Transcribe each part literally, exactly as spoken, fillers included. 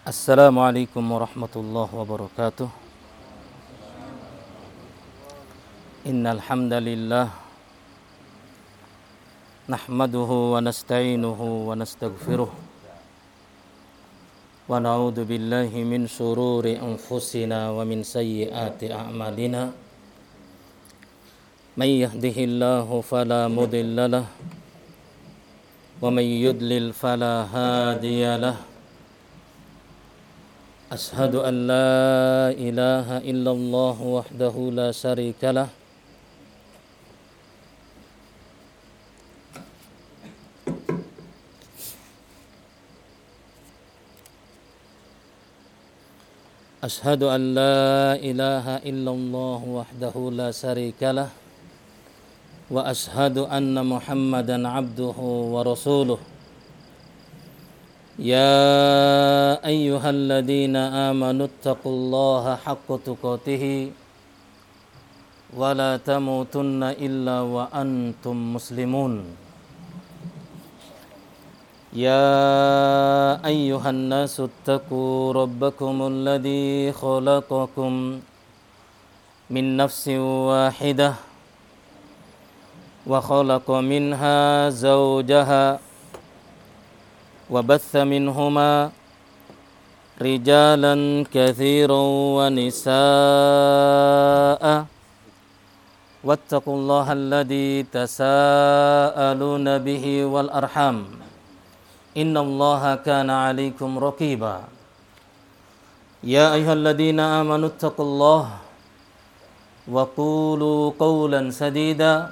Assalamualaikum warahmatullahi wabarakatuh. Innal hamdalillah nahmaduhu wa nasta'inuhu wa nastaghfiruh wa na'udzu billahi min shururi anfusina wa min sayyiati a'malina. May yahdihillahu fala mudilla lahu wa may yudlil fala hadiya lahu. Ashhadu an la ilaha illallah wahdahu la syarika lah Ashhadu an la ilaha illallah wahdahu la syarika lah wa ashhadu anna Muhammadan abduhu wa rasuluh. يا أيها الذين آمنوا اتقوا الله حق تقاته ولا تموتن إلا وأنتم مسلمون. يا أيها الناس اتقوا ربكم الذي خلقكم من نفس واحدة وخلق منها زوجها وبث منهما رجالا كثيرا ونساء واتقوا الله الذي تساءلون به والأرحام إن الله كان عليكم رقيبا. يا أيها الذين آمنوا اتقوا الله وقولوا قولا سديدا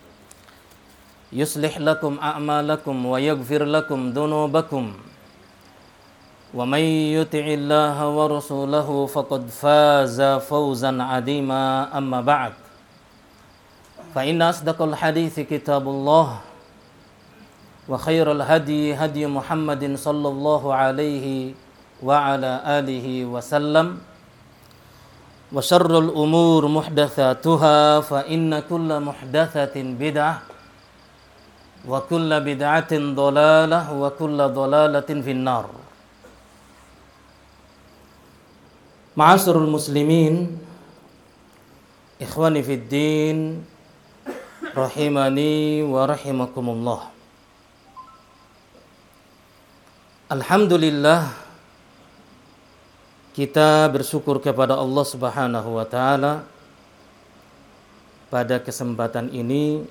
يصلح لكم أعمالكم ويغفر لكم ذنوبكم ومن يطع الله ورسوله فقد فاز فوزا عظيما. أما بعد فإن أصدق الحديث كتاب الله وخير الهدي هدي محمد صلى الله عليه وعلى آله وسلم وشر الأمور محدثاتها فإن كل محدثة بدعة wa kullu bid'atin dhalalah wa kullu dhalalatin finnar. Ma'asyiral muslimin, ikhwani fid din, rahimani wa rahimakumullah. Alhamdulillah, kita bersyukur kepada Allah Subhanahu wa taala pada kesempatan ini,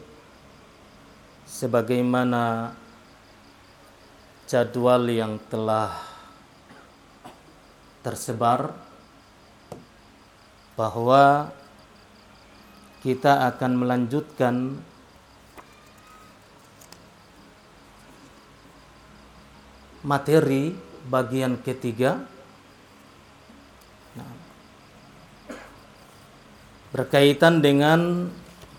sebagaimana jadwal yang telah tersebar, bahwa kita akan melanjutkan materi bagian ketiga nah, berkaitan dengan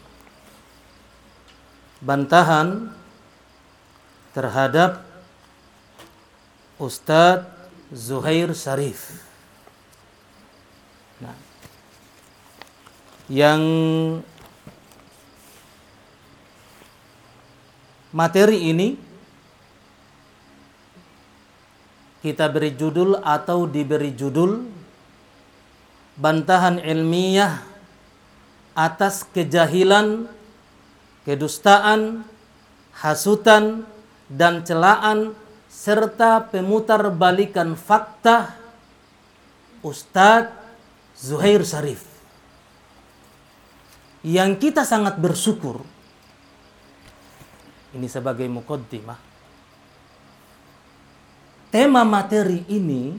bantahan terhadap Ustadz Zuhair Syarif. Nah, yang materi ini kita beri judul atau diberi judul bantahan ilmiah atas kejahilan, kedustaan, hasutan, dan celaan serta pemutarbalikan fakta Ustadz Zuhair Syarif. Yang kita sangat bersyukur, ini sebagai muqaddimah, tema materi ini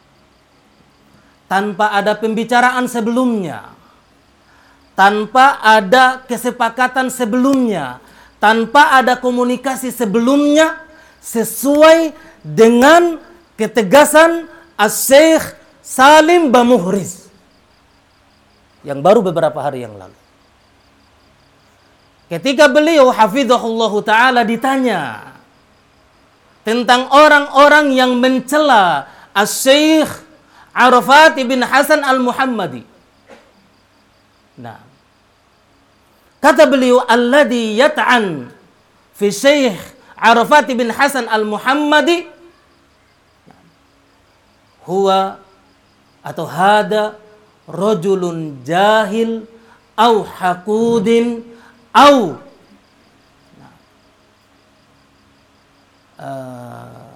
tanpa ada pembicaraan sebelumnya, tanpa ada kesepakatan sebelumnya, tanpa ada komunikasi sebelumnya, sesuai dengan ketegasan Asy-Syaikh Salim Bamuhriz yang baru beberapa hari yang lalu. Ketika beliau hafizahullahu ta'ala ditanya tentang orang-orang yang mencela Asy-Syaikh Arafat bin Hasan Al-Muhammadi. Nah, kata beliau, alladhi yat'an fi Syekh Arafat bin Hasan Al-Muhammadi huwa atau hada rajulun jahil au haqudin au uh,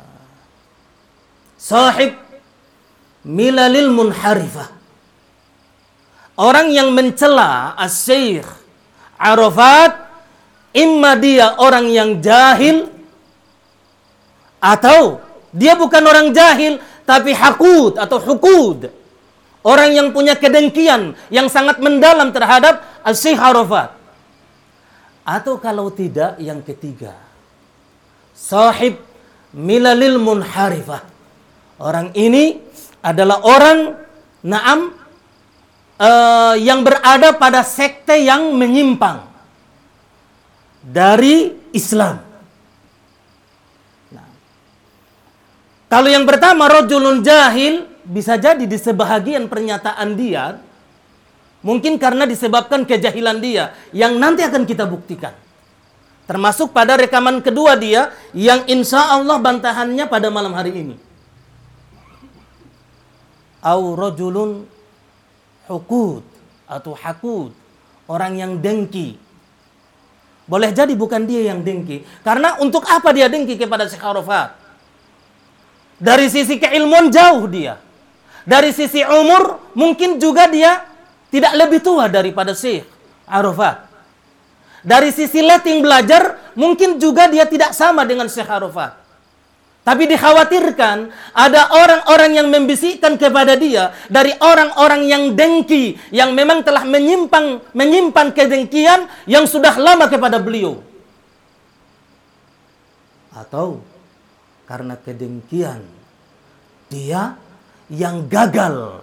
sahib milalil munharifah. Orang yang mencela Asy-Syaikh Arafat, imma dia orang yang jahil, atau dia bukan orang jahil, tapi haqud atau hukud. Orang yang punya kedengkian yang sangat mendalam terhadap Asy-Syaikh Arafat. Atau kalau tidak, yang ketiga, sahib milalil munharifah. Orang ini adalah orang naam uh, yang berada pada sekte yang menyimpang dari Islam. Nah, kalau yang pertama rajulun jahil, bisa jadi di sebahagian pernyataan dia mungkin karena disebabkan kejahilan dia yang nanti akan kita buktikan. Termasuk pada rekaman kedua dia yang insya Allah bantahannya pada malam hari ini. Au rajulun hukud atau hakud, orang yang dengki. Boleh jadi bukan dia yang dengki. Karena untuk apa dia dengki kepada Syekh Arafat? Dari sisi keilmuan jauh dia. Dari sisi umur mungkin juga dia tidak lebih tua daripada Syekh Arafat. Dari sisi letting belajar mungkin juga dia tidak sama dengan Syekh Arafat. Tapi dikhawatirkan ada orang-orang yang membisikkan kepada dia dari orang-orang yang dengki, yang memang telah menyimpang, menyimpan kedengkian yang sudah lama kepada beliau. Atau karena kedengkian dia yang gagal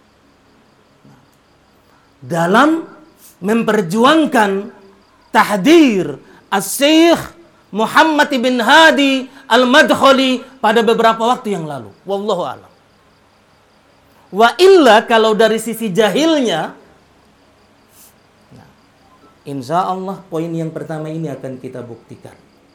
dalam memperjuangkan tahdir Asy-Syaikh Muhammad bin Hadi Al-Madkhali pada beberapa waktu yang lalu. Wallahu a'lam. Wa illa kalau dari sisi jahilnya, nah, insya Allah poin yang pertama ini akan kita buktikan.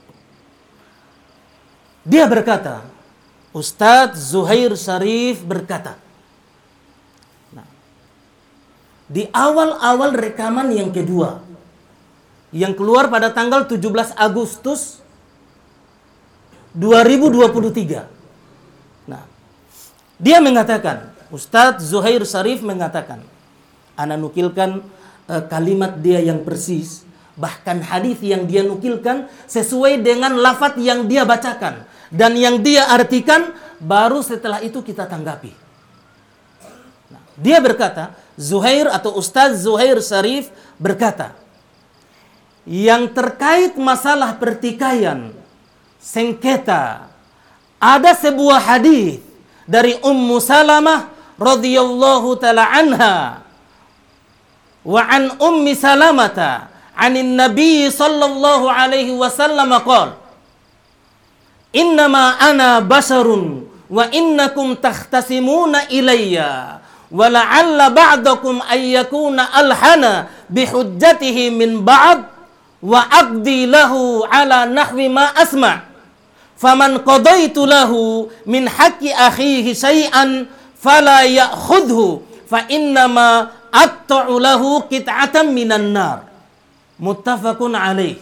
Dia berkata, Ustadz Zuhair Syarif berkata, nah, di awal-awal rekaman yang kedua, yang keluar pada tanggal tujuh belas Agustus dua ribu dua puluh tiga. Nah, dia mengatakan, Ustadz Zuhair Syarif mengatakan, ana nukilkan uh, kalimat dia yang persis, bahkan hadis yang dia nukilkan sesuai dengan lafaz yang dia bacakan dan yang dia artikan, baru setelah itu kita tanggapi. Nah, dia berkata, Zuhair atau Ustadz Zuhair Syarif berkata, yang terkait masalah pertikaian, sengketa, ada sebuah hadis dari Ummu Salamah radhiyallahu taala anha wa an Ummi Salamata anin Nabi sallallahu alaihi wasallam qala innama ana basharun wa innakum takhtasimuna ilayya wa la'alla ba'dakum ayyakuna alhana bihujjatihi min ba'd wa aqdi lahu ala nahwi ma asma' faman qadaitu lahu min haqqi akhihi syai'an fala ya'khudhu fa innama aqta'u lahu qit'atan minan nar. Muttafaqun alaih.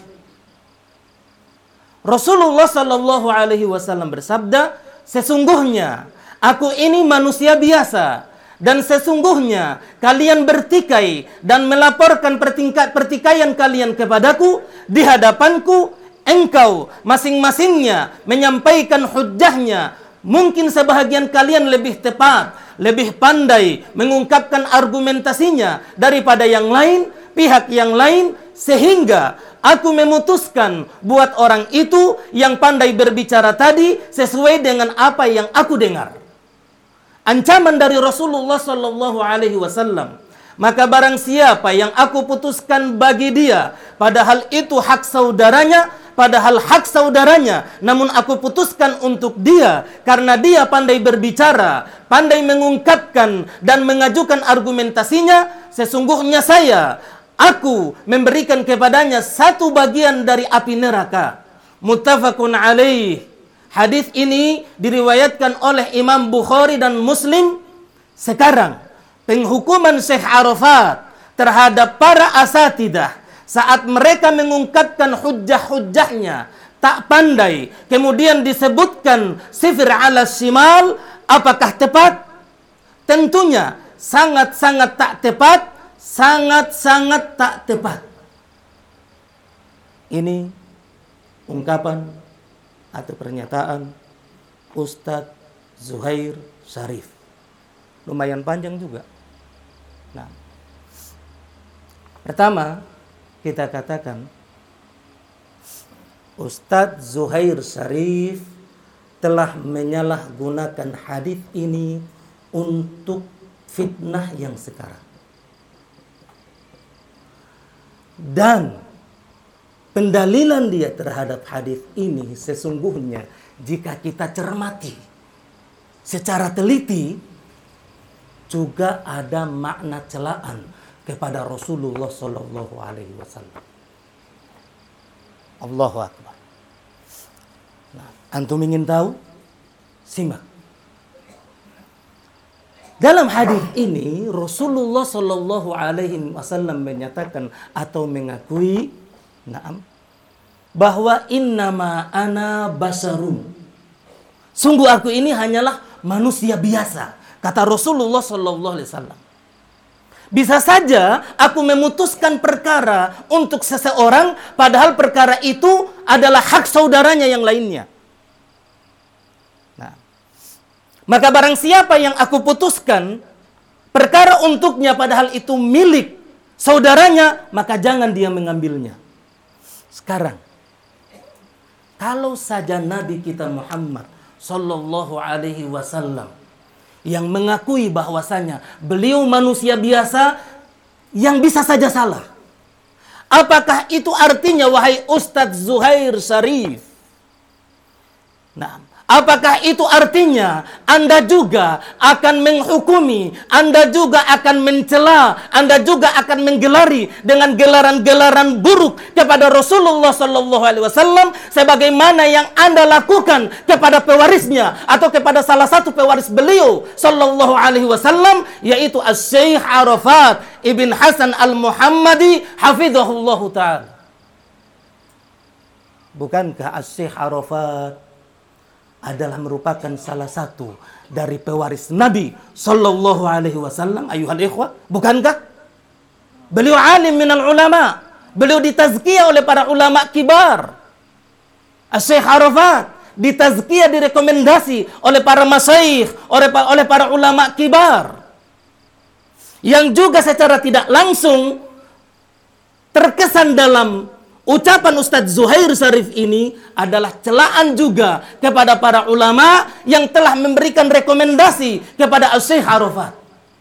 Rasulullah sallallahu alaihi wasallam bersabda, sesungguhnya aku ini manusia biasa, dan sesungguhnya kalian bertikai dan melaporkan pertikaian kalian kepadaku di hadapanku, engkau masing-masingnya menyampaikan hujjahnya. Mungkin sebahagian kalian lebih tepat, lebih pandai mengungkapkan argumentasinya daripada yang lain, pihak yang lain, sehingga aku memutuskan buat orang itu yang pandai berbicara tadi sesuai dengan apa yang aku dengar. Ancaman dari Rasulullah sallallahu alaihi wasallam. Maka barang siapa yang aku putuskan bagi dia, padahal itu hak saudaranya, padahal hak saudaranya, namun aku putuskan untuk dia karena dia pandai berbicara, pandai mengungkapkan dan mengajukan argumentasinya, sesungguhnya saya, aku memberikan kepadanya satu bagian dari api neraka. Muttafaqun alaih. Hadis ini diriwayatkan oleh Imam Bukhari dan Muslim. Sekarang, penghukuman Syekh Arafat terhadap para asatidah saat mereka mengungkapkan hujjah-hujjahnya tak pandai, kemudian disebutkan sifir ala shimal, apakah tepat? Tentunya sangat-sangat tak tepat, sangat-sangat tak tepat. Ini ungkapan atau pernyataan Ustadz Zuhair Syarif. Lumayan panjang juga. Nah, pertama kita katakan Ustadz Zuhair Syarif telah menyalahgunakan hadis ini untuk fitnah yang sekarang. Dan pendalilan dia terhadap hadis ini sesungguhnya jika kita cermati secara teliti juga ada makna celaan kepada Rasulullah Sallallahu Alaihi Wasallam. Allahu Akbar. Nah, antum ingin tahu? Simak. Dalam hadis ini Rasulullah Sallallahu Alaihi Wasallam menyatakan atau mengakui, naam, bahwa innama ana basarun. Sungguh aku ini hanyalah manusia biasa. Kata Rasulullah Sallallahu Alaihi Wasallam. Bisa saja aku memutuskan perkara untuk seseorang, padahal perkara itu adalah hak saudaranya yang lainnya. Nah, maka barang siapa yang aku putuskan perkara untuknya, padahal itu milik saudaranya, maka jangan dia mengambilnya. Sekarang, kalau saja Nabi kita Muhammad Sallallahu Alaihi Wasallam yang mengakui bahwasanya beliau manusia biasa yang bisa saja salah, apakah itu artinya, wahai Ustadz Zuhair Syarif? Nah, apakah itu artinya Anda juga akan menghukumi, Anda juga akan mencela, Anda juga akan menggelari dengan gelaran-gelaran buruk kepada Rasulullah Sallallahu Alaihi Wasallam sebagaimana yang Anda lakukan kepada pewarisnya atau kepada salah satu pewaris beliau Sallallahu Alaihi Wasallam, yaitu Asy-Syaikh Arafat Ibn Hasan Al-Muhammadi hafizahullahu ta'ala? Bukankah Asy-Syaikh Arafat adalah merupakan salah satu dari pewaris Nabi Sallallahu Alaihi Wasallam? Ayuhal ikhwah, bukankah? Beliau alim minal ulama, beliau ditazkiyah oleh para ulama kibar. Asy-Syaikh Arafat ditazkiyah, direkomendasi oleh para masyayikh, oleh, oleh para ulama kibar, yang juga secara tidak langsung terkesan dalam ucapan Ustadz Zuhair Syarif ini adalah celaan juga kepada para ulama yang telah memberikan rekomendasi kepada Asy-Syaikh Arafat.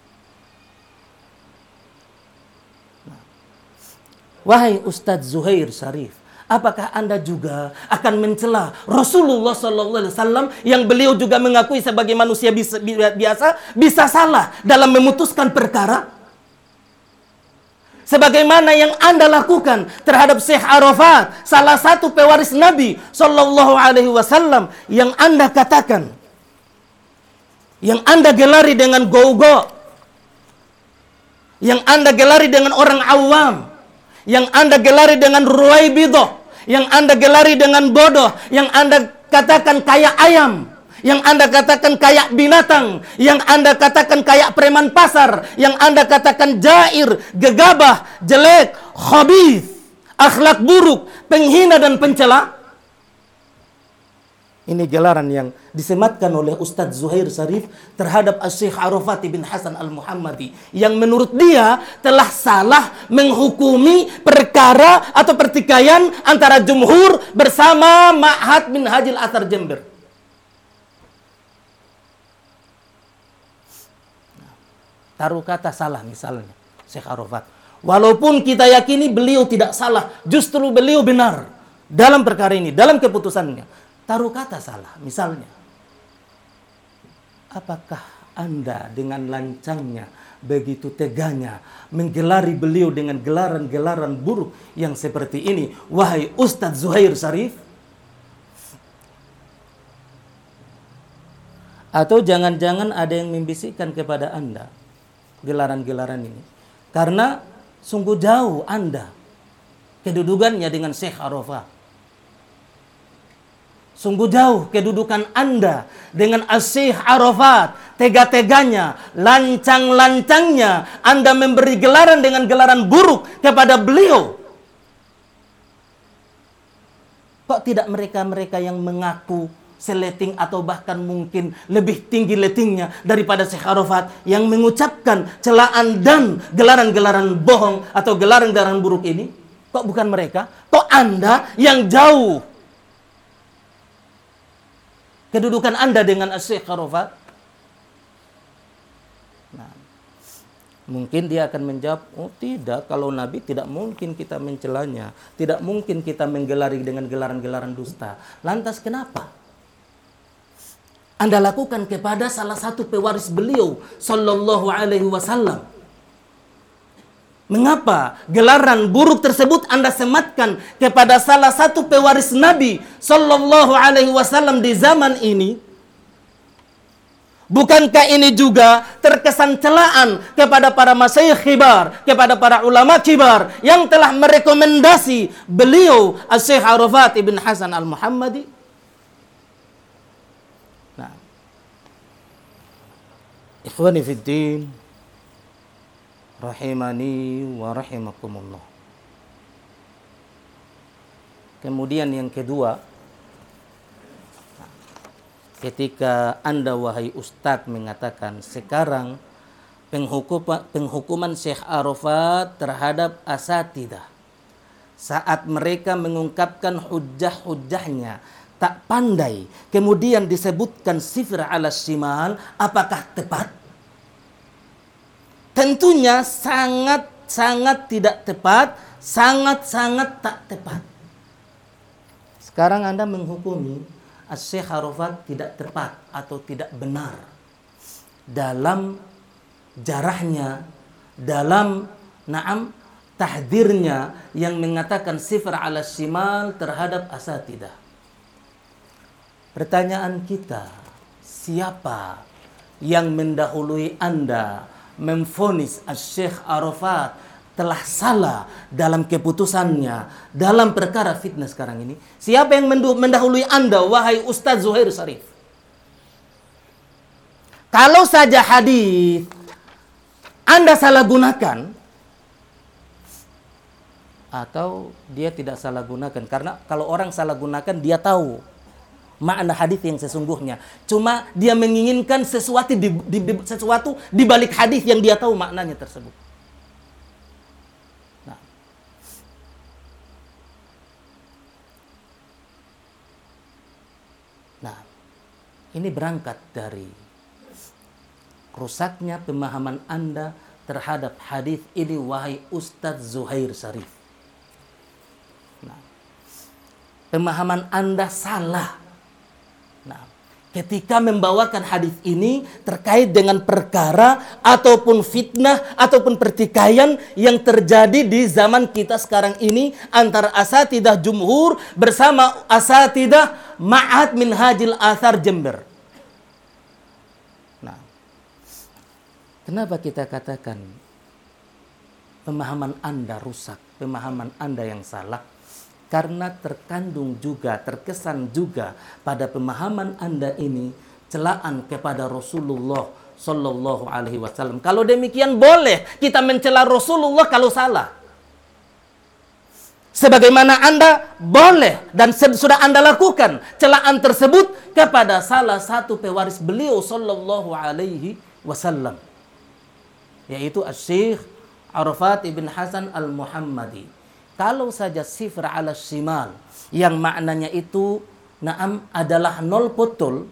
Wahai Ustadz Zuhair Syarif, apakah Anda juga akan mencela Rasulullah Sallallahu Alaihi Wasallam yang beliau juga mengakui sebagai manusia biasa bisa salah dalam memutuskan perkara? Sebagaimana yang Anda lakukan terhadap Syekh Arafat, salah satu pewaris Nabi Sallallahu Alaihi Wasallam, yang Anda katakan, yang Anda gelari dengan go-go, yang Anda gelari dengan orang awam, yang Anda gelari dengan ruwaibidah, yang Anda gelari dengan bodoh, yang Anda katakan kayak ayam, yang Anda katakan kayak binatang, yang Anda katakan kayak preman pasar, yang Anda katakan jair, gegabah, jelek, khabith, akhlak buruk, penghina dan pencela. Ini gelaran yang disematkan oleh Ustadz Zuhair Syarif terhadap Asy-Syaikh Arafat bin Hasan Al-Muhammadi, yang menurut dia telah salah menghukumi perkara atau pertikaian antara jumhur bersama Ma'had Minhajil Athar Jember. Taruh kata salah misalnya Syekh Arafat, walaupun kita yakini beliau tidak salah, justru beliau benar dalam perkara ini, dalam keputusannya. Taruh kata salah misalnya, apakah Anda dengan lancangnya, begitu teganya menggelari beliau dengan gelaran-gelaran buruk yang seperti ini, wahai Ustadz Zuhair Syarif? Atau jangan-jangan ada yang membisikkan kepada Anda gelaran-gelaran ini. Karena sungguh jauh Anda kedudukannya dengan Syekh Arafat. Sungguh jauh kedudukan Anda dengan Syekh Arafat. Tega-teganya, lancang-lancangnya Anda memberi gelaran dengan gelaran buruk kepada beliau. Kok tidak mereka-mereka yang mengaku seleting atau bahkan mungkin lebih tinggi letingnya daripada Syekh Arafat yang mengucapkan celaan dan gelaran-gelaran bohong atau gelaran-gelaran buruk ini? Kok bukan mereka? Kok Anda yang jauh kedudukan Anda dengan Syekh Arafat? Nah, mungkin dia akan menjawab, oh tidak, kalau Nabi tidak mungkin kita mencelanya, tidak mungkin kita menggelari dengan gelaran-gelaran dusta. Lantas kenapa Anda lakukan kepada salah satu pewaris beliau sallallahu alaihi wasallam? Mengapa gelaran buruk tersebut Anda sematkan kepada salah satu pewaris Nabi sallallahu alaihi wasallam di zaman ini? Bukankah ini juga terkesan celaan kepada para masyayikh kibar, kepada para ulama kibar yang telah merekomendasi beliau Syekh Arafat ibn Hasan al-Muhammadi? Nah, ikhwani fiddin, rahimani wa rahimakumullah. Kemudian yang kedua, ketika Anda wahai Ustadz mengatakan sekarang penghukuman, penghukuman Syekh Arafat terhadap asatidah saat mereka mengungkapkan hujjah-hujjahnya tak pandai, kemudian disebutkan sifr ala shimal, apakah tepat? Tentunya sangat-sangat tidak tepat, sangat-sangat tak tepat. Sekarang Anda menghukumi Syekh Arafat tidak tepat atau tidak benar dalam jarahnya, dalam naam tahdirnya yang mengatakan sifr ala shimal terhadap asatidah. Pertanyaan kita, siapa yang mendahului Anda memvonis Syekh Arafat telah salah dalam keputusannya dalam perkara fitnah sekarang ini? Siapa yang mendahului Anda, wahai Ustaz Zuhair Syarif? Kalau saja hadis Anda salah gunakan, atau dia tidak salah gunakan, karena kalau orang salah gunakan dia tahu makna hadis yang sesungguhnya. Cuma dia menginginkan sesuatu di, di, di, sesuatu di balik hadis yang dia tahu maknanya tersebut. Nah, nah ini berangkat dari rusaknya pemahaman Anda terhadap hadis ini, wahai Ustadz Zuhair Syarif. Nah, pemahaman Anda salah. Nah, ketika membawakan hadis ini terkait dengan perkara ataupun fitnah ataupun pertikaian yang terjadi di zaman kita sekarang ini antara asatidah jumhur bersama asatidah Ma'had Minhajil Athar Jember. Nah, kenapa kita katakan pemahaman Anda rusak, pemahaman Anda yang salah? Karena terkandung juga, terkesan juga pada pemahaman Anda ini celaan kepada Rasulullah Sallallahu Alaihi Wasallam. Kalau demikian boleh kita mencela Rasulullah kalau salah. Sebagaimana Anda boleh dan sudah Anda lakukan celaan tersebut kepada salah satu pewaris beliau Sallallahu Alaihi Wasallam, yaitu Syekh Arafat ibn Hasan al-Muhammadi. Kalau saja sifr ala shimal yang maknanya itu naam adalah nol betul,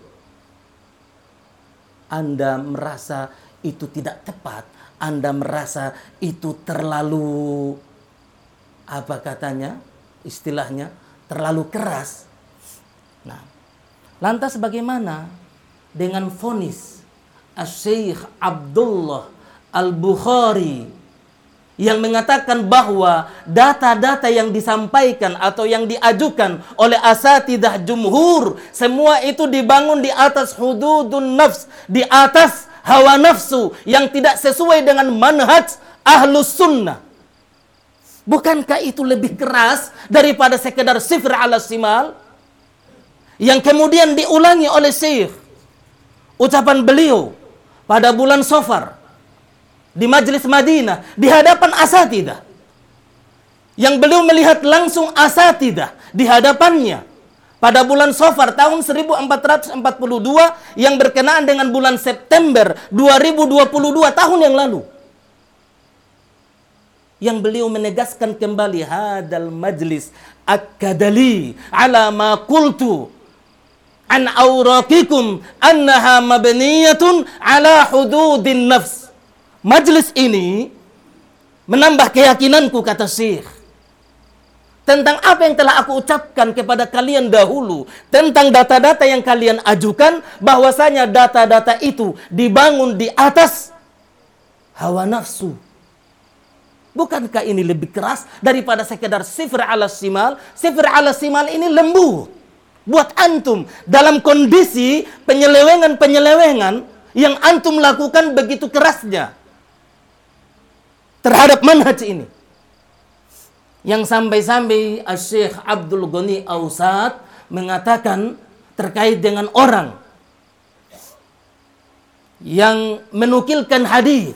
Anda merasa itu tidak tepat, Anda merasa itu terlalu, apa katanya, istilahnya terlalu keras. Nah, lantas bagaimana dengan vonis Syekh Abdullah Al-Bukhari yang mengatakan bahwa data-data yang disampaikan atau yang diajukan oleh asatidah jumhur, semua itu dibangun di atas hududun nafs, di atas hawa nafsu yang tidak sesuai dengan manhaj ahlus sunnah. Bukankah itu lebih keras daripada sekedar sifr ala simal? Yang kemudian diulangi oleh Syekh, ucapan beliau pada bulan Safar di Majlis Madinah di hadapan asatidah, yang beliau melihat langsung asatidah di hadapannya pada bulan Safar tahun seribu empat ratus empat puluh dua yang berkenaan dengan bulan September dua ribu dua puluh dua tahun yang lalu, yang beliau menegaskan kembali hadal majlis akadali ala ma qultu an awraqikum annaha mabniyatun ala hududin nafs. Majlis ini menambah keyakinanku, kata Syekh, tentang apa yang telah aku ucapkan kepada kalian dahulu tentang data-data yang kalian ajukan, bahwasanya data-data itu dibangun di atas hawa nafsu. Bukankah ini lebih keras daripada sekedar sifr ala simal? Sifr ala simal ini lembut buat antum dalam kondisi penyelewengan-penyelewengan yang antum lakukan begitu kerasnya terhadap manhaj ini. Yang sampai-sampai Syekh Abdul Ghani Ausat mengatakan terkait dengan orang yang menukilkan hadis,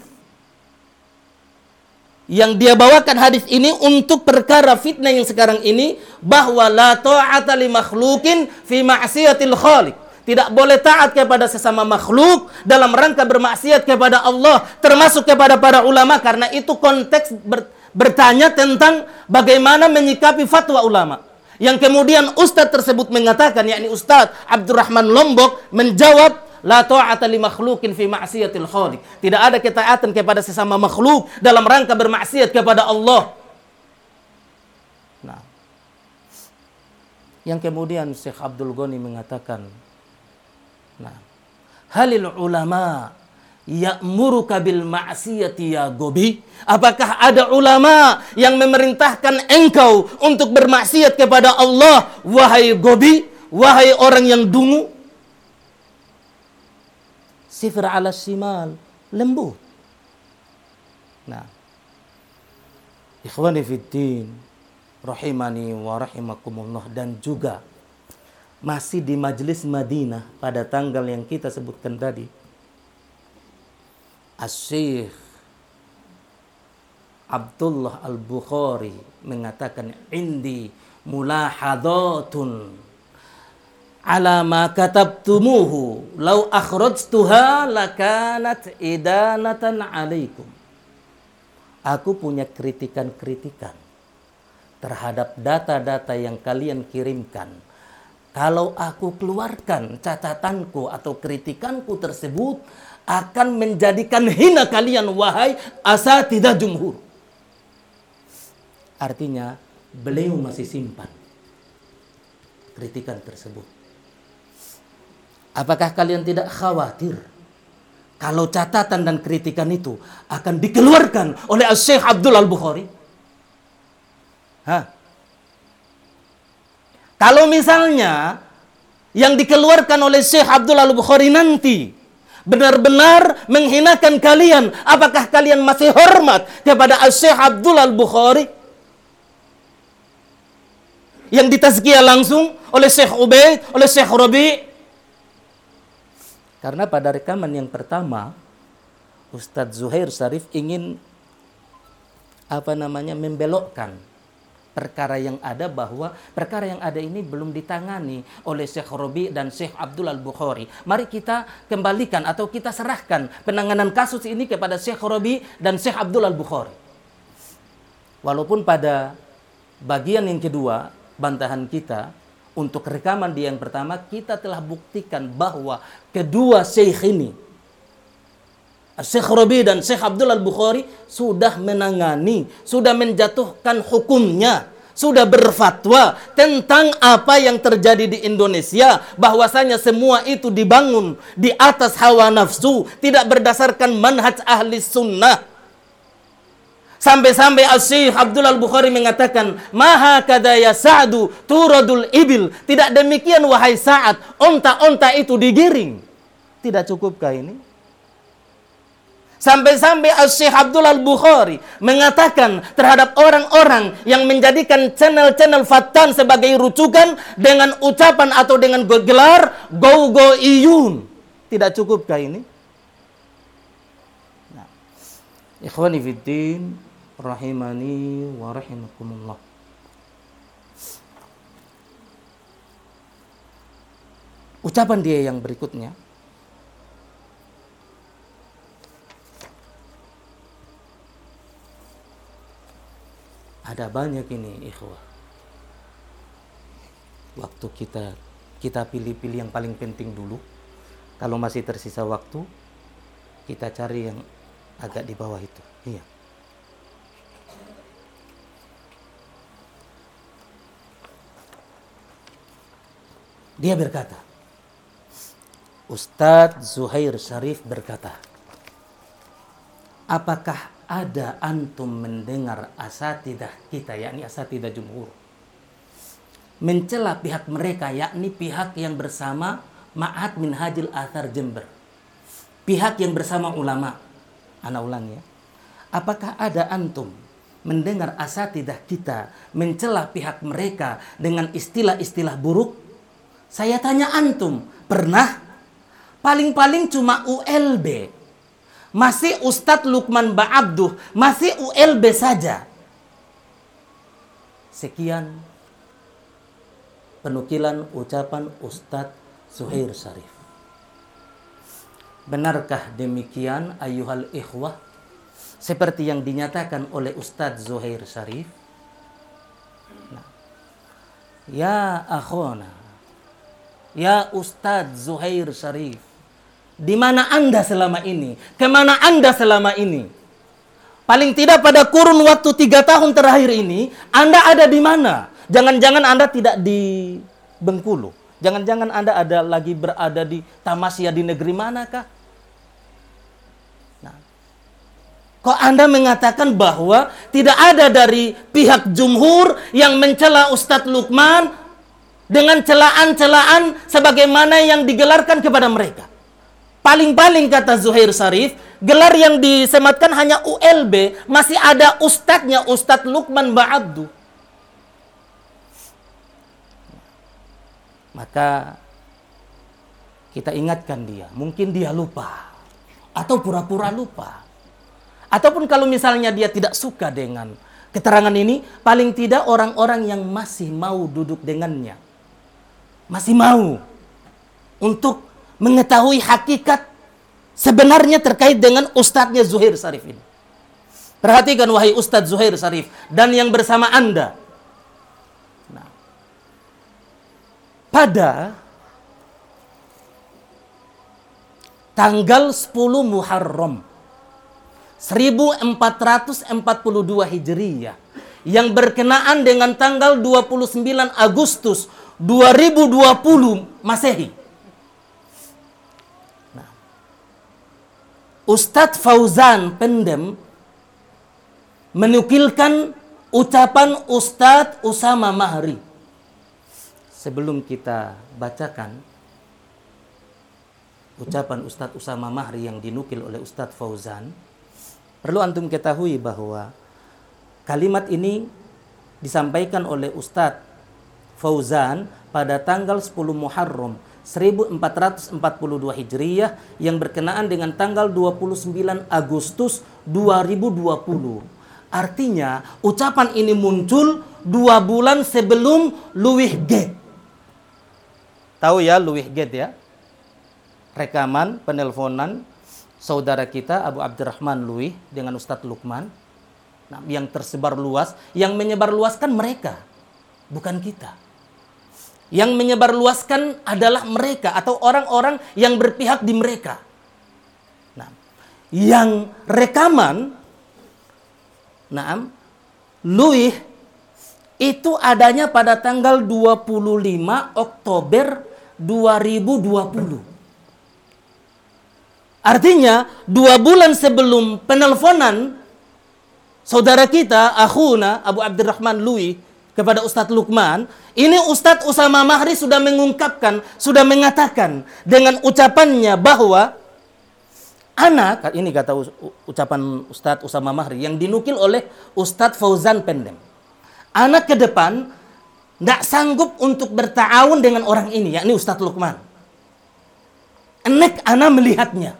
yang dia bawakan hadis ini untuk perkara fitnah yang sekarang ini, bahwa la ta'ata li makhlukin fi ma'siyatil khaliq. Tidak boleh taat kepada sesama makhluk dalam rangka bermaksiat kepada Allah, termasuk kepada para ulama, karena itu konteks ber, bertanya tentang bagaimana menyikapi fatwa ulama. Yang kemudian ustadz tersebut mengatakan, yakni Ustadz Abdurrahman Lombok menjawab, la ta'ata li makhlukin fi ma'siyatil khaliq. Tidak ada ketaatan kepada sesama makhluk dalam rangka bermaksiat kepada Allah. Nah, yang kemudian Syekh Abdul Ghani mengatakan, nah, halil ulama ya'muruka bil ma'siyati ya gobi? Apakah ada ulama yang memerintahkan engkau untuk bermaksiat kepada Allah, wahai gobi, wahai orang yang dungu? Sifr ala simal, lembut. Nah, ikhwani fiddin rahimani wa rahimakumullah, dan juga masih di Majlis Madinah pada tanggal yang kita sebutkan tadi, Asy-Syaikh Abdullah Al-Bukhari mengatakan, indi mulahadhatun ala ma katabtumuhu law akhrajtuha lakanat idanatan alaikum. Aku punya kritikan-kritikan terhadap data-data yang kalian kirimkan. Kalau aku keluarkan catatanku atau kritikanku tersebut, akan menjadikan hina kalian, wahai asatidah jumhur. Artinya, beliau masih simpan kritikan tersebut. Apakah kalian tidak khawatir kalau catatan dan kritikan itu akan dikeluarkan oleh Syekh Abdul Al-Bukhari? Hah? Kalau misalnya yang dikeluarkan oleh Syekh Abdul Al-Bukhari nanti benar-benar menghinakan kalian, apakah kalian masih hormat kepada Syekh Abdul Al-Bukhari yang ditazkiyah langsung oleh Syekh Ubaid, oleh Syekh Rabi'? Karena pada rekaman yang pertama, Ustadz Zuhair Syarif ingin apa namanya membelokkan perkara yang ada, bahwa perkara yang ada ini belum ditangani oleh Syekh Rabi' dan Syekh Abdul Al-Bukhari. Mari kita kembalikan atau kita serahkan penanganan kasus ini kepada Syekh Rabi' dan Syekh Abdul Al-Bukhari. Walaupun pada bagian yang kedua, bantahan kita untuk rekaman di yang pertama, kita telah buktikan bahwa kedua syekh ini, Syekh Rabi' dan Syekh Abdul Al-Bukhari, sudah menangani, sudah menjatuhkan hukumnya, sudah berfatwa tentang apa yang terjadi di Indonesia, bahwasanya semua itu dibangun di atas hawa nafsu, tidak berdasarkan manhaj ahli sunnah. Sampai-sampai Asy-Syaikh Abdul Al-Bukhari mengatakan, "Maha kada ya Sa'du turadul ibil." Tidak demikian wahai Sa'ad, onta-onta itu digiring. Tidak cukupkah ini? Sampai-sampai Asy-Syaikh Abdul Al-Bukhari mengatakan terhadap orang-orang yang menjadikan channel-channel Fattan sebagai rujukan dengan ucapan atau dengan gelar Gogoiyun. Tidak cukupkah ini? Nah, ikhwani fiddin, rahimani wa rahimakumullah. Ucapan dia yang berikutnya, ada banyak ini ikhwah. Waktu kita kita pilih-pilih yang paling penting dulu. Kalau masih tersisa waktu, kita cari yang agak di bawah itu. Iya. Dia berkata, Ustadz Zuhair Syarif berkata, apakah ada antum mendengar asatidah kita, yakni asatidah jumhur, mencela pihak mereka, yakni pihak yang bersama Ma'had Minhajul Athar Jember, pihak yang bersama ulama. Ana ulang ya. Apakah ada antum mendengar asatidah kita mencela pihak mereka dengan istilah-istilah buruk? Saya tanya antum, pernah? Paling-paling cuma U L B. Masih Ustadz Lukman Ba'abduh, masih U L B saja. Sekian penukilan ucapan Ustadz Zuhair Syarif. Benarkah demikian ayuhal ikhwah? Seperti yang dinyatakan oleh Ustadz Zuhair Syarif? Nah. Ya akhona, ya Ustadz Zuhair Syarif, di mana Anda selama ini? Kemana Anda selama ini? Paling tidak pada kurun waktu tiga tahun terakhir ini, Anda ada di mana? Jangan-jangan Anda tidak di Bengkulu. Jangan-jangan Anda ada lagi berada di Tamasya di negeri manakah? Nah, kok Anda mengatakan bahwa tidak ada dari pihak jumhur yang mencela Ustadz Lukman dengan celaan-celaan sebagaimana yang digelarkan kepada mereka? Paling-paling kata Zuhair Syarif, gelar yang disematkan hanya U L B, masih ada ustadznya, Ustadz Lukman Ba'abduh. Maka kita ingatkan dia, mungkin dia lupa atau pura-pura lupa. Ataupun kalau misalnya dia tidak suka dengan keterangan ini, paling tidak orang-orang yang masih mau duduk dengannya, masih mau untuk mengetahui hakikat sebenarnya terkait dengan ustadznya Zuhair Syarif ini. Perhatikan wahai Ustadz Zuhair Syarif dan yang bersama Anda. Nah, pada tanggal sepuluh Muharram seribu empat ratus empat puluh dua Hijriyah yang berkenaan dengan tanggal dua puluh sembilan Agustus dua ribu dua puluh Masehi, Ustadz Fauzan Pendem menukilkan ucapan Ustadz Usama Mahri. Sebelum kita bacakan ucapan Ustadz Usama Mahri yang dinukil oleh Ustadz Fauzan, perlu antum ketahui bahwa kalimat ini disampaikan oleh Ustadz Fauzan pada tanggal sepuluh Muharram seribu empat ratus empat puluh dua Hijriyah yang berkenaan dengan tanggal dua puluh sembilan Agustus dua ribu dua puluh. Artinya ucapan ini muncul dua bulan sebelum Luwih Gate. Tahu ya Luwih Gate ya? Rekaman penelponan saudara kita Abu Abdurrahman Luwih dengan Ustadz Lukman. Nah, yang tersebar luas, yang menyebarluaskan mereka, bukan kita. Yang menyebarluaskan adalah mereka atau orang-orang yang berpihak di mereka. Nah, yang rekaman, nah, Luwih itu adanya pada tanggal dua puluh lima Oktober dua ribu dua puluh. Artinya dua bulan sebelum penelponan saudara kita, akhuna Abu Abdurrahman Lui, kepada Ustadz Lukman, ini Ustadz Usama Mahri sudah mengungkapkan, sudah mengatakan dengan ucapannya bahwa anak, ini kata ucapan Ustadz Usama Mahri yang dinukil oleh Ustadz Fauzan Pendem. Anak ke depan tidak sanggup untuk bertawun dengan orang ini, yakni Ustadz Lukman. Enek anak melihatnya.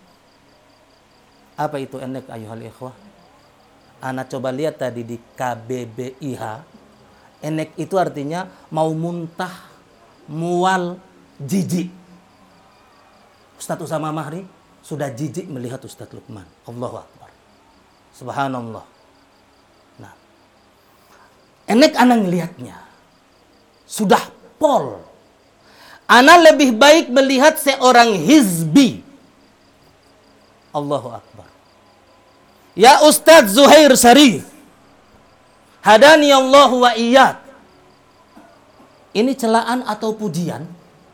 Apa itu enek ayuhal ikhwah? Anak coba lihat tadi di K B B I H. Enek itu artinya mau muntah, mual, jijik. Ustadz Usama Mahri sudah jijik melihat Ustadz Lukman. Allahu Akbar. Subhanallah. Nah, enek anak melihatnya. Sudah pol. Anak lebih baik melihat seorang hizbi. Allahu Akbar. Ya Ustadz Zuhair Sarif. Hadani Allah wa iyyak. Ini celaan atau pujian?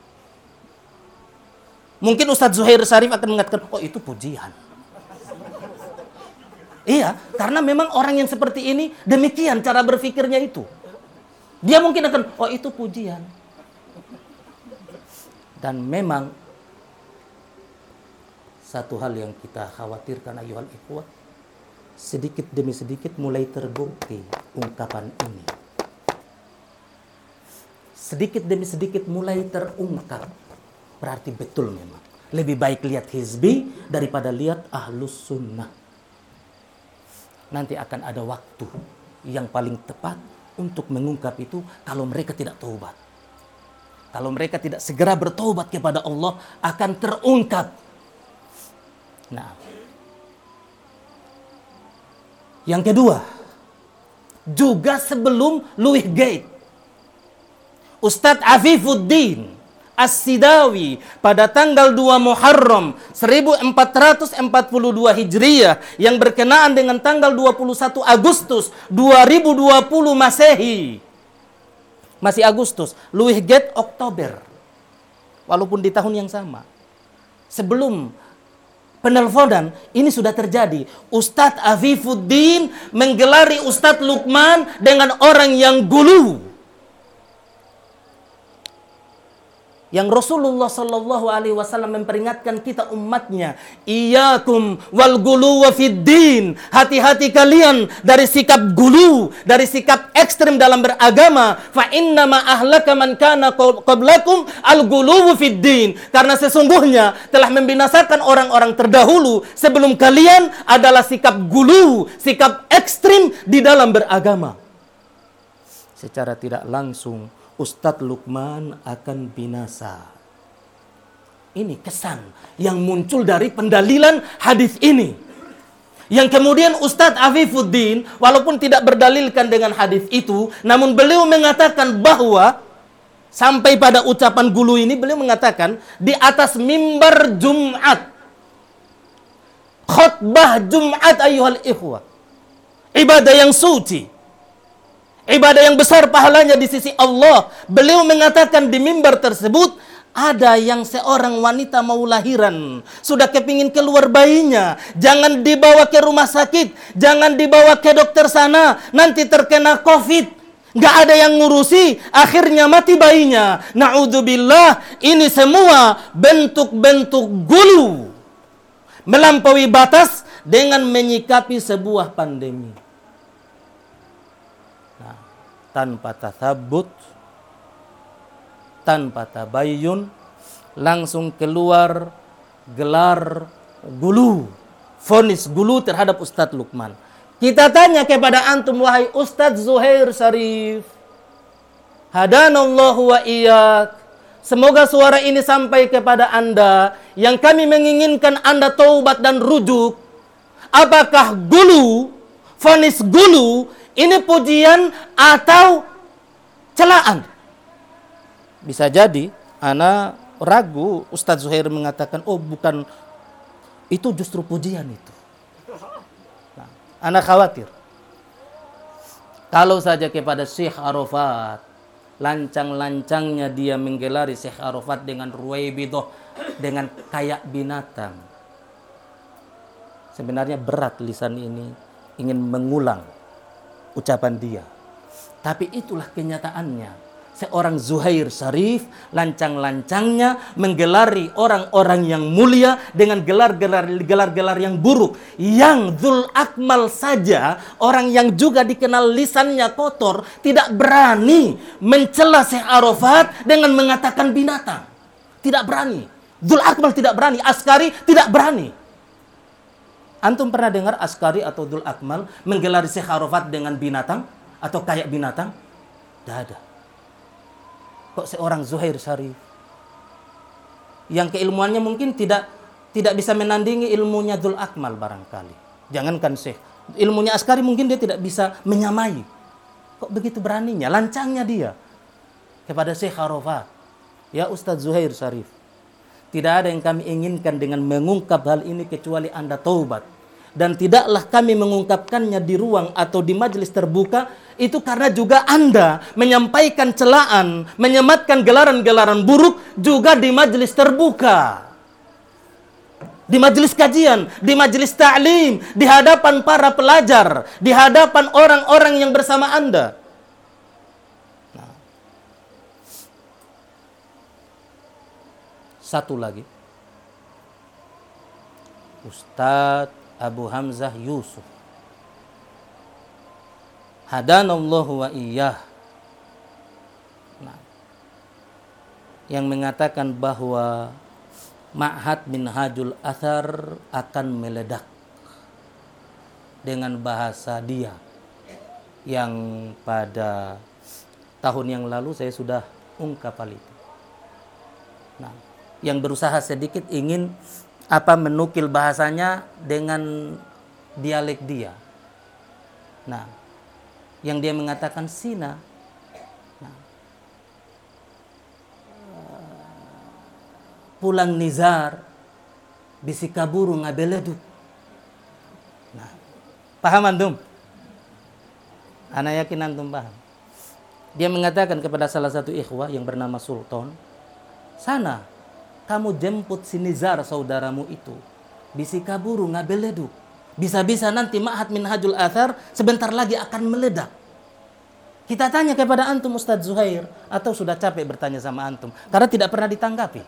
Mungkin Ustadz Zuhair Sarif akan mengatakan, oh itu pujian. Iya, karena memang orang yang seperti ini demikian cara berpikirnya itu. Dia mungkin akan, oh itu pujian. Dan memang satu hal yang kita khawatirkan ayuhal ikhwah, sedikit demi sedikit mulai terbukti ungkapan ini. Sedikit demi sedikit mulai terungkap. Berarti betul memang. Lebih baik lihat hizbi daripada lihat ahlus sunnah. Nanti akan ada waktu yang paling tepat untuk mengungkap itu kalau mereka tidak taubat. Kalau mereka tidak segera bertaubat kepada Allah akan terungkap. Nah, yang kedua, juga sebelum Louis Gate, Ustadz Afifuddin As-Sidawi pada tanggal dua Muharram seribu empat ratus empat puluh dua Hijriah yang berkenaan dengan tanggal dua puluh satu Agustus dua ribu dua puluh Masehi. Masih Agustus, Louis Gate Oktober. Walaupun di tahun yang sama. Sebelum penelponan ini sudah terjadi. Ustadz Afifuddin menggelari Ustadz Lukman dengan orang yang gulu. Yang Rasulullah Sallallahu Alaihi Wasallam memperingatkan kita umatnya, iyyakum wal gulu wa fid din. Hati-hati kalian dari sikap gulu, dari sikap ekstrem dalam beragama. Fa inna ma ahlaka man kana qablakum al gulu fid din. Karena sesungguhnya telah membinasakan orang-orang terdahulu sebelum kalian adalah sikap gulu, sikap ekstrem di dalam beragama. Secara tidak langsung Ustadz Lukman akan binasa. Ini kesan yang muncul dari pendalilan hadis ini. Yang kemudian Ustadz Afifuddin, walaupun tidak berdalilkan dengan hadis itu, namun beliau mengatakan bahwa, sampai pada ucapan gulu ini, beliau mengatakan, di atas mimbar Jumat, khutbah Jumat ayuhal ikhwah, ibadah yang suci, ibadah yang besar pahalanya di sisi Allah. Beliau mengatakan di mimbar tersebut, ada yang seorang wanita mau lahiran, sudah kepingin keluar bayinya, jangan dibawa ke rumah sakit, jangan dibawa ke dokter sana, nanti terkena COVID, nggak ada yang ngurusi, akhirnya mati bayinya. Na'udzubillah, ini semua bentuk-bentuk gulu, melampaui batas dengan menyikapi sebuah pandemi. Tanpa tathabut, tanpa tabayyun, langsung keluar gelar gulu, vonis gulu terhadap Ustadz Lukman. Kita tanya kepada antum, wahai Ustadz Zuhair Sarif, hadanallahu wa iyyak, semoga suara ini sampai kepada anda, yang kami menginginkan anda taubat dan rujuk. Apakah gulu, vonis gulu ini pujian atau celaan? Bisa jadi ana ragu, Ustadz Zuhair mengatakan, oh bukan, itu justru pujian itu. Nah, ana khawatir kalau saja kepada Syekh Arafat, lancang-lancangnya dia menggelari Syekh Arafat dengan ruwaibidah, dengan kayak binatang. Sebenarnya berat lisan ini ingin mengulang ucapan dia. Tapi itulah kenyataannya. Seorang Zuhair Syarif lancang-lancangnya menggelari orang-orang yang mulia dengan gelar-gelar gelar-gelar yang buruk. Yang Dzul Akmal saja, orang yang juga dikenal lisannya kotor, tidak berani mencela Syekh Arafat dengan mengatakan binatang. Tidak berani. Dzul Akmal tidak berani, Askari tidak berani. Antum pernah dengar Askari atau Dzul Akmal menggelari Syekh Arafat dengan binatang atau kayak binatang? Tidak ada. Kok seorang Zuhair Syarif yang keilmuannya mungkin tidak tidak bisa menandingi ilmunya Dzul Akmal barangkali. Jangankan Syekh, ilmunya Askari mungkin dia tidak bisa menyamai. Kok begitu beraninya, lancangnya dia kepada Syekh Arafat. Ya Ustadz Zuhair Syarif, tidak ada yang kami inginkan dengan mengungkap hal ini kecuali Anda taubat. Dan tidaklah kami mengungkapkannya di ruang atau di majelis terbuka, itu karena juga Anda menyampaikan celaan, menyematkan gelaran-gelaran buruk juga di majelis terbuka. Di majelis kajian, di majelis ta'lim, di hadapan para pelajar, di hadapan orang-orang yang bersama Anda. Nah. Satu lagi. Ustadz Abu Hamzah Yusuf, hadanallahu wa iyyah, nah, yang mengatakan bahwa Ma'had Minhajul Athar akan meledak dengan bahasa dia yang pada tahun yang lalu saya sudah ungkap hal itu. Nah, yang berusaha sedikit ingin apa menukil bahasanya dengan dialek dia. Nah, yang dia mengatakan sina. Nah, pulang nizar bisi kaburu ngabeledu. Nah, paham antum? Ana yakin antum paham. Dia mengatakan kepada salah satu ikhwah yang bernama Sultan, sana kamu jemput si Nizar saudaramu itu. Bisi kaburu ngabeledu. Bisa-bisa nanti Ma'had Minhajul Athar sebentar lagi akan meledak. Kita tanya kepada antum Ustadz Zuhair, atau sudah capek bertanya sama antum karena tidak pernah ditanggapi.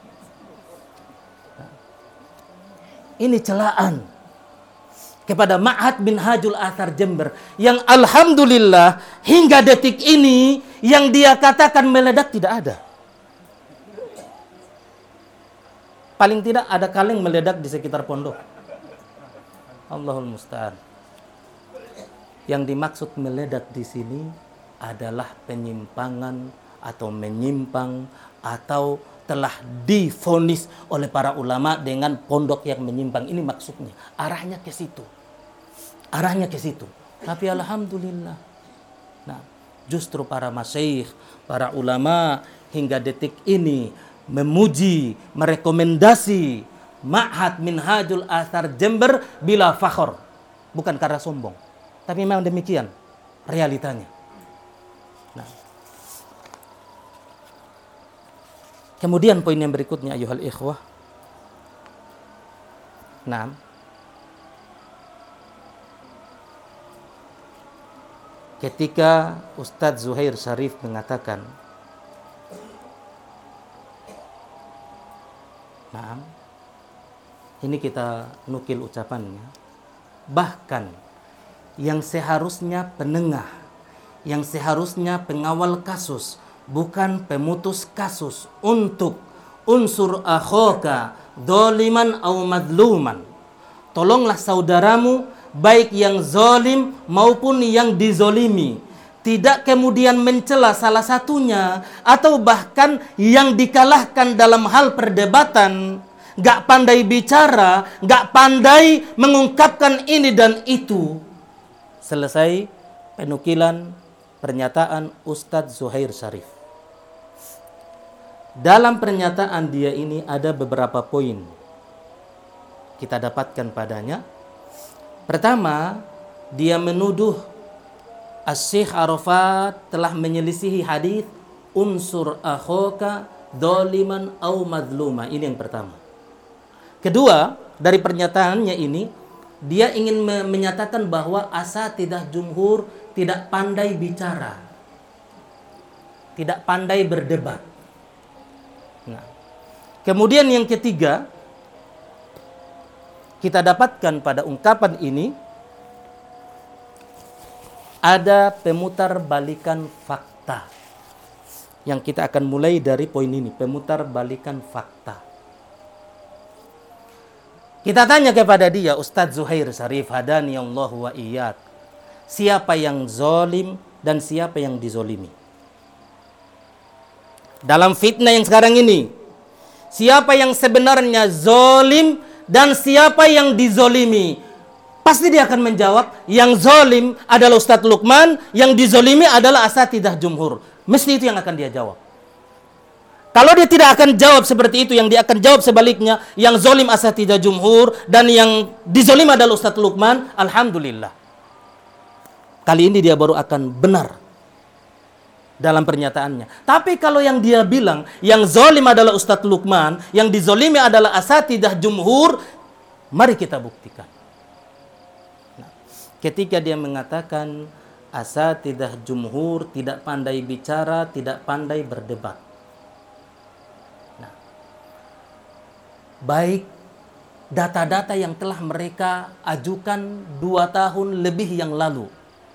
Ini celaan kepada Ma'had Minhajul Athar Jember yang alhamdulillah hingga detik ini yang dia katakan meledak tidak ada. Paling tidak ada kaleng meledak di sekitar pondok. Allahul musta'an. Yang dimaksud meledak di sini adalah penyimpangan atau menyimpang atau telah divonis oleh para ulama dengan pondok yang menyimpang. Ini maksudnya. Arahnya ke situ. Arahnya ke situ. Tapi alhamdulillah. Nah, justru para masyayikh, para ulama hingga detik ini memuji, merekomendasi Ma'had Minhajul Athar Jember bila fakhor. Bukan karena sombong. Tapi memang demikian realitanya. Nah. Kemudian poin yang berikutnya ayuhal ikhwah. Nah. Ketika Ustadz Zuhair Syarif mengatakan, nah, ini kita nukil ucapannya. Bahkan yang seharusnya penengah, yang seharusnya pengawal kasus, bukan pemutus kasus untuk unsur akhoka doliman au madluman. Tolonglah saudaramu baik yang zolim maupun yang dizolimi. Tidak kemudian mencela salah satunya atau bahkan yang dikalahkan dalam hal perdebatan, gak pandai bicara, gak pandai mengungkapkan ini dan itu. Selesai penukilan pernyataan Ustadz Zuhair Syarif. Dalam pernyataan dia ini ada beberapa poin kita dapatkan padanya. Pertama, dia menuduh As-Syekh Arafat telah menyelisihi hadis unsur akhoka doliman au madluma. Ini yang pertama. Kedua, dari pernyataannya ini dia ingin me- menyatakan bahwa asatidzah jumhur tidak pandai bicara, tidak pandai berdebat. Nah, kemudian yang ketiga, kita dapatkan pada ungkapan ini ada pemutarbalikan fakta. Yang kita akan mulai dari poin ini, pemutarbalikan fakta. Kita tanya kepada dia, Ustadz Zuhair Syarif, hadani Allah wa iyyak, siapa yang zalim dan siapa yang dizolimi? Dalam fitnah yang sekarang ini, siapa yang sebenarnya zalim dan siapa yang dizolimi? Pasti dia akan menjawab, yang zalim adalah Ustadz Lukman, yang dizolimi adalah asatidzah jumhur. Mesti itu yang akan dia jawab. Kalau dia tidak akan jawab seperti itu, yang dia akan jawab sebaliknya, yang zalim asatidzah jumhur dan yang dizolim adalah Ustadz Lukman, alhamdulillah. Kali ini dia baru akan benar dalam pernyataannya. Tapi kalau yang dia bilang, yang zalim adalah Ustadz Lukman, yang dizolimi adalah asatidzah jumhur, mari kita buktikan. Nah, ketika dia mengatakan asatidzah jumhur tidak pandai bicara, tidak pandai berdebat. Nah, baik data-data yang telah mereka ajukan dua tahun lebih yang lalu,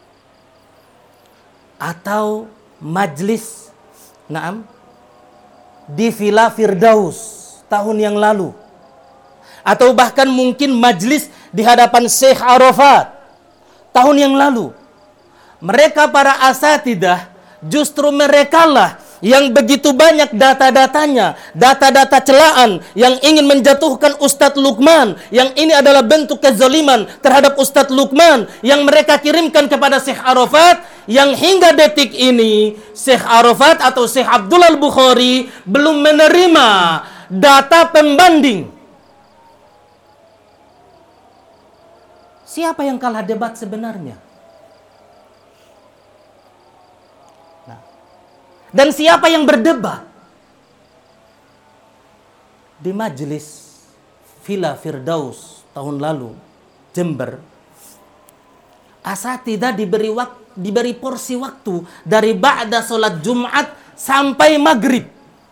atau majlis naam di Villa Firdaus tahun yang lalu, atau bahkan mungkin majlis di hadapan Syekh Arafat tahun yang lalu. Mereka para asatidzah, justru merekalah yang begitu banyak data-datanya, data-data celaan yang ingin menjatuhkan Ustadz Lukman, yang ini adalah bentuk kezaliman terhadap Ustadz Lukman, yang mereka kirimkan kepada Syekh Arafat, yang hingga detik ini Syekh Arafat atau Syekh Abdul Al-Bukhari belum menerima data pembanding. Siapa yang kalah debat sebenarnya? Dan siapa yang berdebat? Di majelis Villa Firdaus tahun lalu, Jember, asatidzah diberi waktu, diberi porsi waktu dari ba'da sholat Jumat sampai maghrib.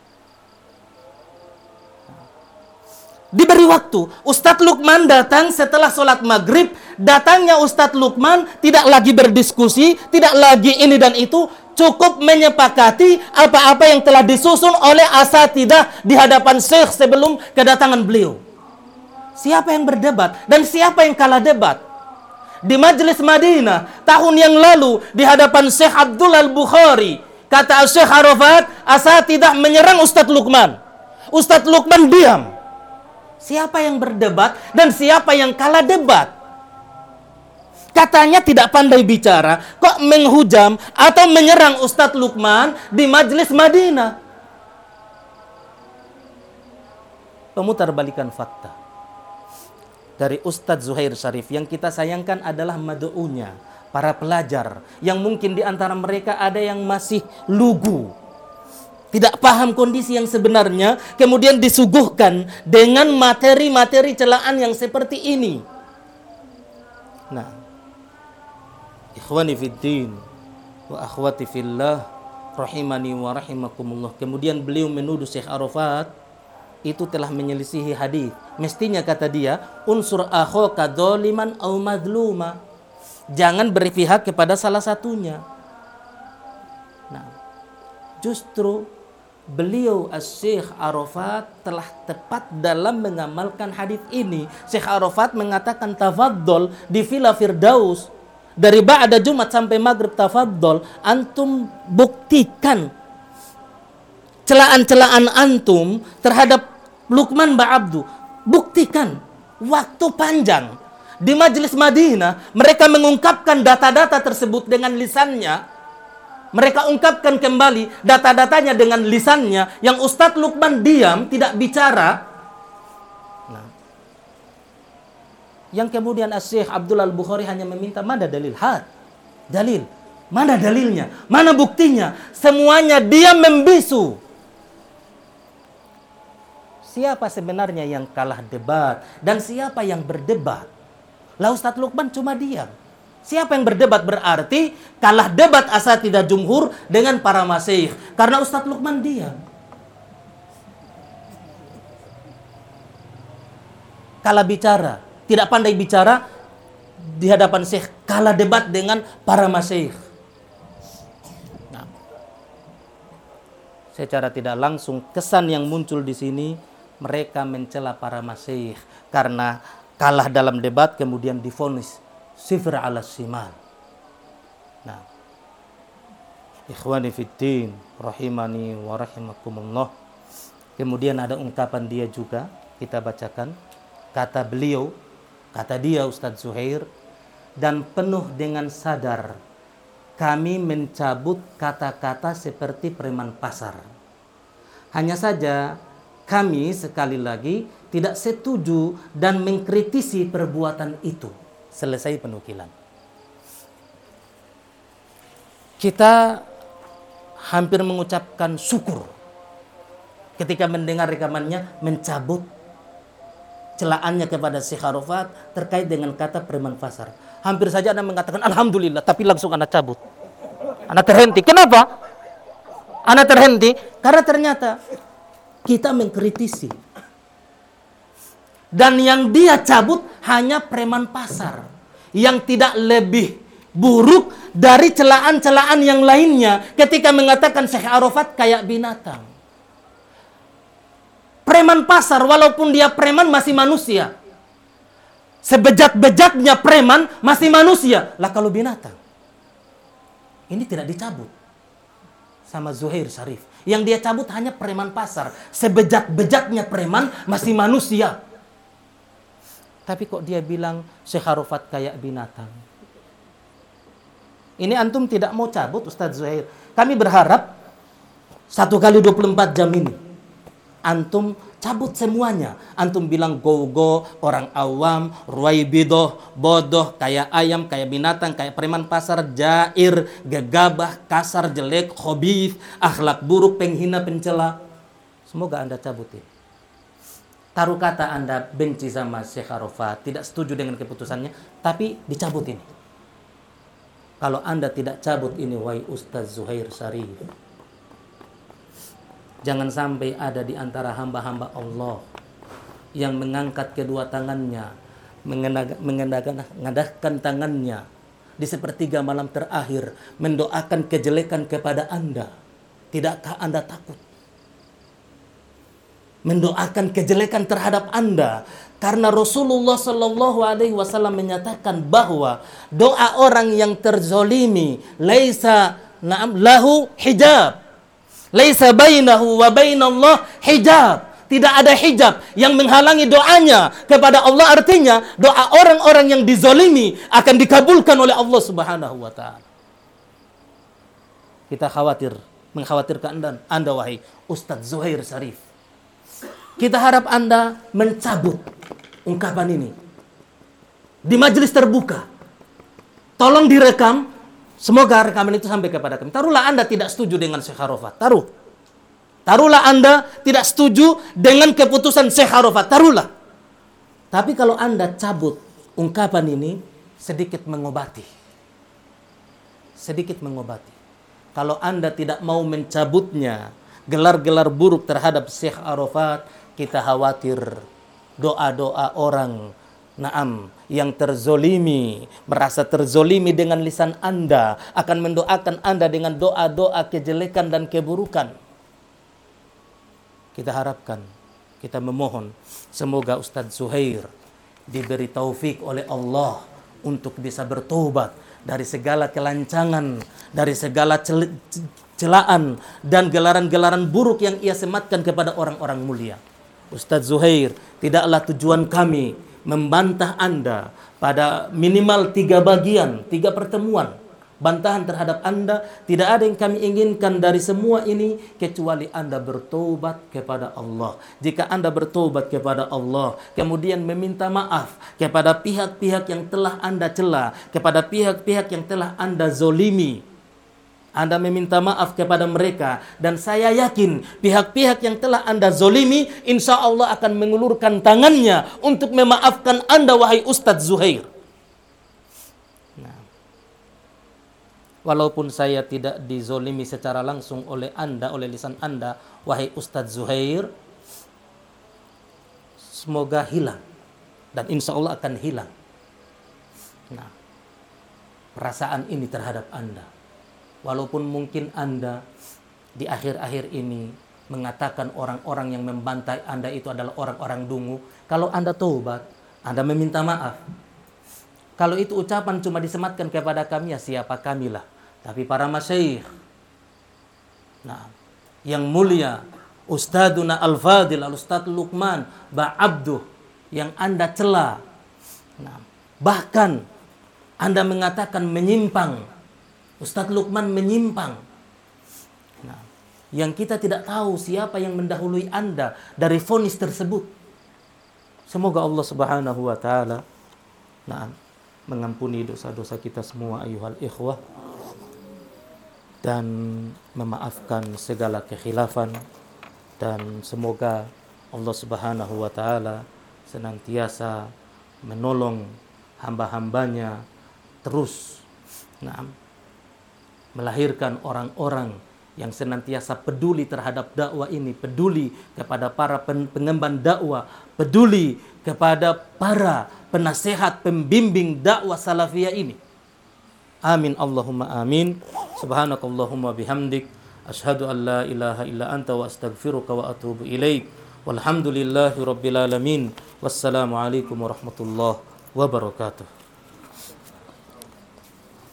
Diberi waktu. Ustadz Lukman datang setelah sholat maghrib. Datangnya Ustadz Lukman tidak lagi berdiskusi, tidak lagi ini dan itu, cukup menyepakati apa-apa yang telah disusun oleh asatidzah di hadapan Syekh sebelum kedatangan beliau. Siapa yang berdebat dan siapa yang kalah debat? Di majelis Madinah tahun yang lalu di hadapan Syekh Abdul Al-Bukhari, kata Syekh Arafat, asatidzah menyerang Ustadz Lukman. Ustadz Lukman diam. Siapa yang berdebat dan siapa yang kalah debat? Katanya tidak pandai bicara, kok menghujam atau menyerang Ustadz Lukman di majelis Madinah? Pemutarbalikan fakta dari Ustadz Zuhair Syarif. Yang kita sayangkan adalah mad'unya, para pelajar yang mungkin di antara mereka ada yang masih lugu, tidak paham kondisi yang sebenarnya, kemudian disuguhkan dengan materi-materi celaan yang seperti ini. Nah, ikhwani fiddin wa akhwati fillah rahimani wa rahimakumullah. Kemudian beliau menuduh Syekh Arafat itu telah menyelisihi hadis. Mestinya kata dia, unsur akhaka dzaliman au madluma. Jangan berpihak kepada salah satunya. Nah, justru beliau Syekh Arafat telah tepat dalam mengamalkan hadis ini. Syekh Arafat mengatakan tafaddol di Villa Firdaus dari ba'da Jumat sampai maghrib, tafaddol, antum buktikan celaan-celaan antum terhadap Lukman Ba'abdu. Buktikan. Waktu panjang di majelis Madinah mereka mengungkapkan data-data tersebut dengan lisannya. Mereka ungkapkan kembali data-datanya dengan lisannya, yang Ustadz Lukman diam, tidak bicara. Nah, yang kemudian Syekh Abdul Al-Bukhari hanya meminta, mana dalil? Had, dalil. Mana dalilnya? Mana buktinya? Semuanya dia membisu. Siapa sebenarnya yang kalah debat dan siapa yang berdebat? Lah Ustadz Lukman cuma diam. Siapa yang berdebat berarti kalah debat asatidzah jumhur dengan para masyayikh. Karena Ustadz Lukman diam. Kalah bicara, tidak pandai bicara di hadapan syekh, kalah debat dengan para masyayikh. Nah, secara tidak langsung kesan yang muncul di sini mereka mencela para masyayikh karena kalah dalam debat kemudian divonis sifr ala simal. Nah, ikhwani fiddin rahimani wa rahimakumullah. Kemudian ada ungkapan dia juga, kita bacakan. Kata beliau, kata dia Ustadz Zuhair, dan penuh dengan sadar kami mencabut kata-kata seperti preman pasar. Hanya saja kami sekali lagi tidak setuju dan mengkritisi perbuatan itu. Selesai penukilan. Kita hampir mengucapkan syukur ketika mendengar rekamannya mencabut celaannya kepada Syekh Arafat terkait dengan kata preman pasar. Hampir saja Anda mengatakan alhamdulillah, tapi langsung Anda cabut. Anda terhenti. Kenapa? Anda terhenti karena ternyata kita mengkritisi. Dan yang dia cabut hanya preman pasar yang tidak lebih buruk dari celaan-celaan yang lainnya ketika mengatakan Syekh Arafat kayak binatang. Preman pasar walaupun dia preman masih manusia. Sebejat-bejatnya preman masih manusia. Lah kalau binatang. Ini tidak dicabut sama Zuhair Syarif. Yang dia cabut hanya preman pasar. Sebejat-bejatnya preman masih manusia. Tapi kok dia bilang Syekh Arafat kayak binatang. Ini antum tidak mau cabut Ustadz Zuhair. Kami berharap satu kali dua puluh empat jam ini antum cabut semuanya. Antum bilang go-go, orang awam, ruwaibidoh, bodoh, kayak ayam, kayak binatang, kayak preman pasar, jair, gegabah, kasar, jelek, khobith, akhlak buruk, penghina, pencela. Semoga Anda cabut ini. Taruh kata Anda benci sama Syekh Arafat, tidak setuju dengan keputusannya, tapi dicabut ini. Kalau Anda tidak cabut ini, wahai Ustadz Zuhair Syarif, jangan sampai ada di antara hamba-hamba Allah yang mengangkat kedua tangannya, mengadahkan tangannya di sepertiga malam terakhir, mendoakan kejelekan kepada Anda. Tidakkah Anda takut? Mendoakan kejelekan terhadap Anda, karena Rasulullah Shallallahu Alaihi Wasallam menyatakan bahwa doa orang yang terzolimi laisa na'am lahu hijab, laisa bainahu wa bainallah hijab. Tidak ada hijab yang menghalangi doanya kepada Allah. Artinya doa orang-orang yang dizolimi akan dikabulkan oleh Allah Subhanahu Wa Taala. Kita khawatir, mengkhawatirkan Anda, Anda wahai Ustadz Zuhair Syarif. Kita harap Anda mencabut ungkapan ini di majelis terbuka. Tolong direkam. Semoga rekaman itu sampai kepada kami. Taruhlah Anda tidak setuju dengan Syekh Arafat. Taruh. Taruhlah Anda tidak setuju dengan keputusan Syekh Arafat. Taruhlah. Tapi kalau Anda cabut ungkapan ini, sedikit mengobati. Sedikit mengobati. Kalau Anda tidak mau mencabutnya, gelar-gelar buruk terhadap Syekh Arafat, kita khawatir doa-doa orang naam yang terzolimi, merasa terzolimi dengan lisan Anda, akan mendoakan Anda dengan doa-doa kejelekan dan keburukan. Kita harapkan, kita memohon, semoga Ustadz Zuhair diberi taufik oleh Allah untuk bisa bertobat dari segala kelancangan, dari segala cel- celaan dan gelaran-gelaran buruk yang ia sematkan kepada orang-orang mulia. Ustadz Zuhair, tidaklah tujuan kami membantah Anda pada minimal tiga bagian, tiga pertemuan. Bantahan terhadap Anda, tidak ada yang kami inginkan dari semua ini kecuali Anda bertobat kepada Allah. Jika Anda bertobat kepada Allah, kemudian meminta maaf kepada pihak-pihak yang telah Anda cela, kepada pihak-pihak yang telah Anda zolimi, Anda meminta maaf kepada mereka, dan saya yakin pihak-pihak yang telah Anda zolimi insya Allah akan mengulurkan tangannya untuk memaafkan Anda wahai Ustadz Zuhair. walaupun saya tidak dizolimi secara langsung oleh Anda, oleh lisan Anda, wahai Ustadz Zuhair, semoga hilang. Dan insya Allah akan hilang. Nah, perasaan ini terhadap Anda. Walaupun mungkin Anda di akhir-akhir ini mengatakan orang-orang yang membantai Anda itu adalah orang-orang dungu. Kalau Anda taubat, Anda meminta maaf. Kalau itu ucapan cuma disematkan kepada kami, ya siapa kamilah. Tapi para masyayikh, nah, yang mulia, Ustaduna Al-Fadil, Al-Ustadz Luqman Ba'abduh, yang Anda cela, nah, bahkan Anda mengatakan menyimpang, Ustadz Luqman menyimpang. Nah, yang kita tidak tahu siapa yang mendahului Anda dari vonis tersebut. Semoga Allah Subhanahu wa taala, nah, mengampuni dosa-dosa kita semua ayuhal ikhwah, dan memaafkan segala kekhilafan, dan semoga Allah Subhanahu wa taala senantiasa menolong hamba-hambanya terus, nah, melahirkan orang-orang yang senantiasa peduli terhadap dakwah ini, peduli kepada para pengemban dakwah, peduli kepada para penasehat, pembimbing dakwah salafiyah ini. Amin Allahumma amin. Subhanakallahumma bihamdik, asyhadu an la ilaha illa anta wa astaghfiruka wa atubu ilaik. Walhamdulillahi rabbil alamin. Wassalamu alaikum warahmatullahi wabarakatuh.